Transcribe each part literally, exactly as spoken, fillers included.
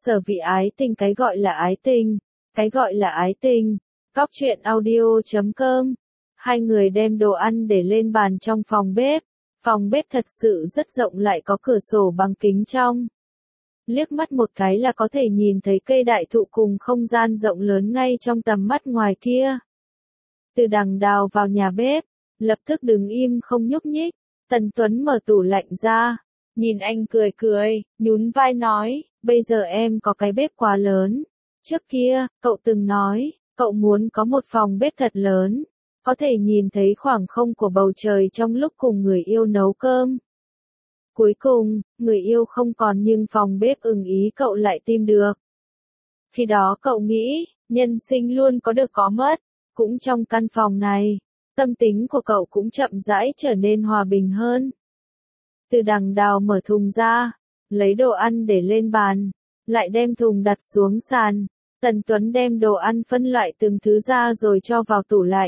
Sở vị ái tình. Cái gọi là ái tình, cái gọi là ái tình. Góc truyện audio chấm com. Hai người đem đồ ăn để lên bàn trong phòng bếp. Phòng bếp thật sự rất rộng, lại có cửa sổ bằng kính trong. Liếc mắt một cái là có thể nhìn thấy cây đại thụ cùng không gian rộng lớn ngay trong tầm mắt ngoài kia. Từ Đằng Đào vào nhà bếp, lập tức đứng im không nhúc nhích. Tần Tuấn mở tủ lạnh ra, nhìn anh cười cười, nhún vai nói, bây giờ em có cái bếp quá lớn. Trước kia, cậu từng nói, cậu muốn có một phòng bếp thật lớn, có thể nhìn thấy khoảng không của bầu trời trong lúc cùng người yêu nấu cơm. Cuối cùng, người yêu không còn nhưng phòng bếp ưng ý cậu lại tìm được. Khi đó cậu nghĩ, nhân sinh luôn có được có mất, cũng trong căn phòng này, tâm tính của cậu cũng chậm rãi trở nên hòa bình hơn. Từ Đằng Đào mở thùng ra, lấy đồ ăn để lên bàn, lại đem thùng đặt xuống sàn. Tần Tuấn đem đồ ăn phân loại từng thứ ra rồi cho vào tủ lạnh.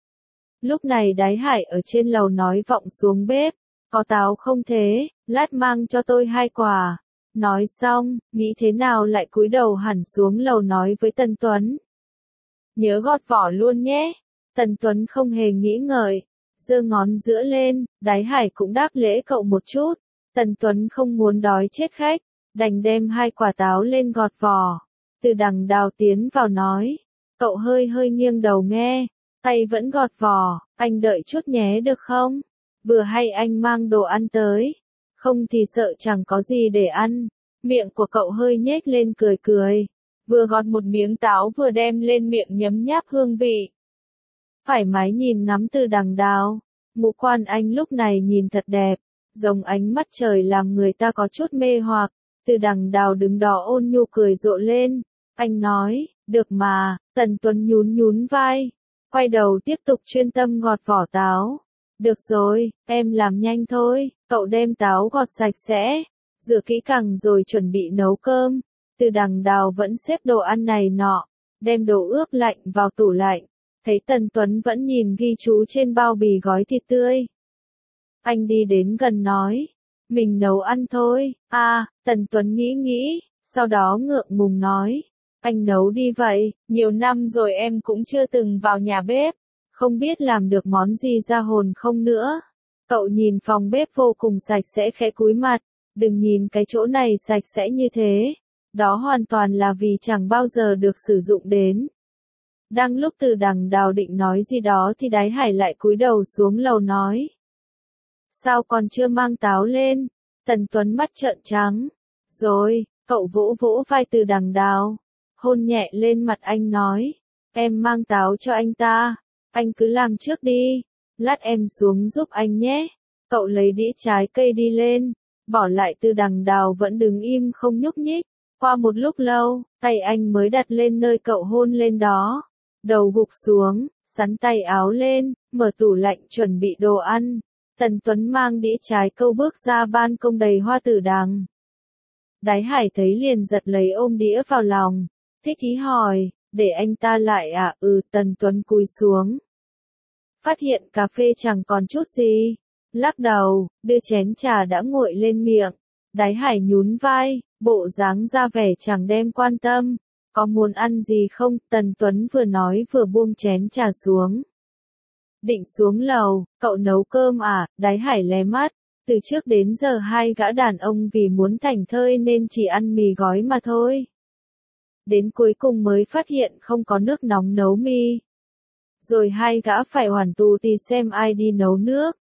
Lúc này Đái Hải ở trên lầu nói vọng xuống bếp, có táo không thế, lát mang cho tôi hai quả. Nói xong, nghĩ thế nào lại cúi đầu hẳn xuống lầu nói với Tần Tuấn. Nhớ gọt vỏ luôn nhé. Tần Tuấn không hề nghĩ ngợi, giơ ngón giữa lên. Đái Hải cũng đáp lễ cậu một chút. Tần Tuấn không muốn đói chết khách, đành đem hai quả táo lên gọt vỏ. Từ Đằng Đào tiến vào nói, cậu hơi hơi nghiêng đầu nghe, tay vẫn gọt vỏ, anh đợi chút nhé được không? Vừa hay anh mang đồ ăn tới, không thì sợ chẳng có gì để ăn. Miệng của cậu hơi nhếch lên cười cười, vừa gọt một miếng táo vừa đem lên miệng nhấm nháp hương vị. Thoải mái nhìn ngắm Từ Đằng Đào, ngũ quan anh lúc này nhìn thật đẹp, giống ánh mắt trời làm người ta có chút mê hoặc. Từ Đằng Đào đứng đó ôn nhu cười rộ lên, anh nói, được mà. Tần Tuấn nhún nhún vai, quay đầu tiếp tục chuyên tâm gọt vỏ táo. Được rồi, em làm nhanh thôi. Cậu đem táo gọt sạch sẽ, rửa kỹ càng rồi chuẩn bị nấu cơm. Từ Đằng Đào vẫn xếp đồ ăn này nọ, đem đồ ướp lạnh vào tủ lạnh. Thấy Tần Tuấn vẫn nhìn ghi chú trên bao bì gói thịt tươi, anh đi đến gần nói, mình nấu ăn thôi. À, Tần Tuấn nghĩ nghĩ, sau đó ngượng ngùng nói, anh nấu đi vậy, nhiều năm rồi em cũng chưa từng vào nhà bếp, không biết làm được món gì ra hồn không nữa. Cậu nhìn phòng bếp vô cùng sạch sẽ khẽ cúi mặt, đừng nhìn cái chỗ này sạch sẽ như thế, đó hoàn toàn là vì chẳng bao giờ được sử dụng đến. Đang lúc Từ Đằng Đào định nói gì đó thì Đái Hải lại cúi đầu xuống lầu nói. Sao còn chưa mang táo lên? Tần Tuấn mắt trợn trắng. Rồi, cậu vỗ vỗ vai Từ Đằng Đào, hôn nhẹ lên mặt anh nói, em mang táo cho anh ta, anh cứ làm trước đi, lát em xuống giúp anh nhé. Cậu lấy đĩa trái cây đi lên, bỏ lại Từ Đằng Đào vẫn đứng im không nhúc nhích. Qua một lúc lâu, tay anh mới đặt lên nơi cậu hôn lên đó. Đầu gục xuống, sắn tay áo lên, mở tủ lạnh chuẩn bị đồ ăn. Tần Tuấn mang đĩa trái câu bước ra ban công đầy hoa tử đằng. Đái Hải thấy liền giật lấy ôm đĩa vào lòng, thích ý hỏi, để anh ta lại à? Ừ. Tần Tuấn cúi xuống, phát hiện cà phê chẳng còn chút gì, lắc đầu, đưa chén trà đã nguội lên miệng. Đái Hải nhún vai, bộ dáng ra vẻ chẳng đem quan tâm. Có muốn ăn gì không? Tần Tuấn vừa nói vừa buông chén trà xuống. Định xuống lầu, cậu nấu cơm à? Đái Hải lé mắt, từ trước đến giờ hai gã đàn ông vì muốn thảnh thơi nên chỉ ăn mì gói mà thôi. Đến cuối cùng mới phát hiện không có nước nóng nấu mì. Rồi hai gã phải hoàn tù tì xem ai đi nấu nước.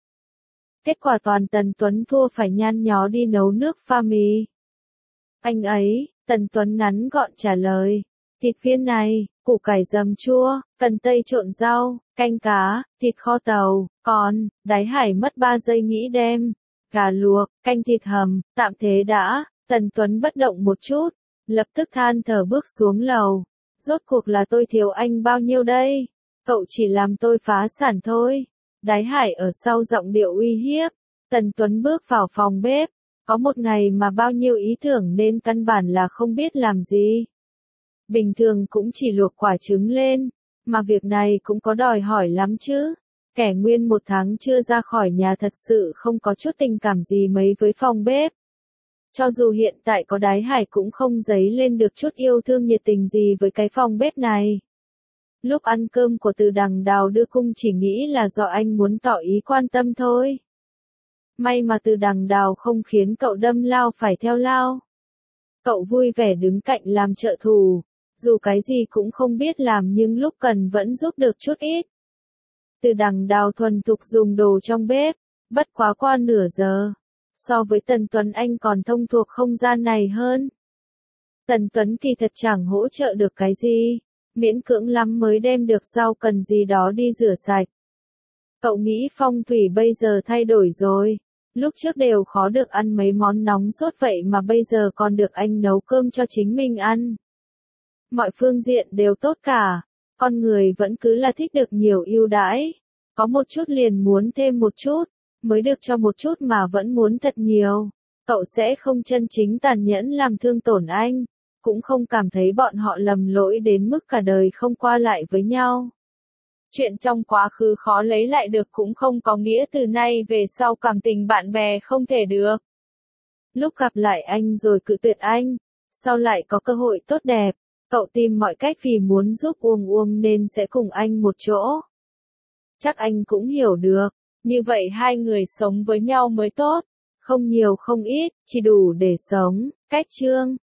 Kết quả toàn Tần Tuấn thua phải nhăn nhó đi nấu nước pha mì. Anh ấy, Tần Tuấn ngắn gọn trả lời, thịt viên này, củ cải dầm chua, cần tây trộn rau, canh cá, thịt kho tàu, còn, Đái Hải mất ba giây nghĩ đem, gà luộc, canh thịt hầm, tạm thế đã. Tần Tuấn bất động một chút, lập tức than thở bước xuống lầu, rốt cuộc là tôi thiếu anh bao nhiêu đây? Cậu chỉ làm tôi phá sản thôi. Đái Hải ở sau giọng điệu uy hiếp. Tần Tuấn bước vào phòng bếp, có một ngày mà bao nhiêu ý tưởng nên căn bản là không biết làm gì. Bình thường cũng chỉ luộc quả trứng lên, mà việc này cũng có đòi hỏi lắm chứ. Kẻ nguyên một tháng chưa ra khỏi nhà thật sự không có chút tình cảm gì mấy với phòng bếp. Cho dù hiện tại có đái hải cũng không dấy lên được chút yêu thương nhiệt tình gì với cái phòng bếp này. Lúc ăn cơm của Từ Đằng Đào đưa cung chỉ nghĩ là do anh muốn tỏ ý quan tâm thôi. May mà Từ Đằng Đào không khiến cậu đâm lao phải theo lao. Cậu vui vẻ đứng cạnh làm trợ thủ, dù cái gì cũng không biết làm nhưng lúc cần vẫn giúp được chút ít. Từ Đằng Đào thuần thục dùng đồ trong bếp, bất quá qua nửa giờ. So với Tần Tuấn anh còn thông thuộc không gian này hơn. Tần Tuấn kỳ thật chẳng hỗ trợ được cái gì, miễn cưỡng lắm mới đem được rau cần gì đó đi rửa sạch. Cậu nghĩ phong thủy bây giờ thay đổi rồi, lúc trước đều khó được ăn mấy món nóng sốt vậy mà bây giờ còn được anh nấu cơm cho chính mình ăn. Mọi phương diện đều tốt cả, con người vẫn cứ là thích được nhiều ưu đãi, có một chút liền muốn thêm một chút, mới được cho một chút mà vẫn muốn thật nhiều. Cậu sẽ không chân chính tàn nhẫn làm thương tổn anh, cũng không cảm thấy bọn họ lầm lỗi đến mức cả đời không qua lại với nhau. Chuyện trong quá khứ khó lấy lại được cũng không có nghĩa từ nay về sau cảm tình bạn bè không thể được. Lúc gặp lại anh rồi cự tuyệt anh, sau lại có cơ hội tốt đẹp, cậu tìm mọi cách vì muốn giúp Uông Uông nên sẽ cùng anh một chỗ. Chắc anh cũng hiểu được, như vậy hai người sống với nhau mới tốt, không nhiều không ít, chỉ đủ để sống. Cách chương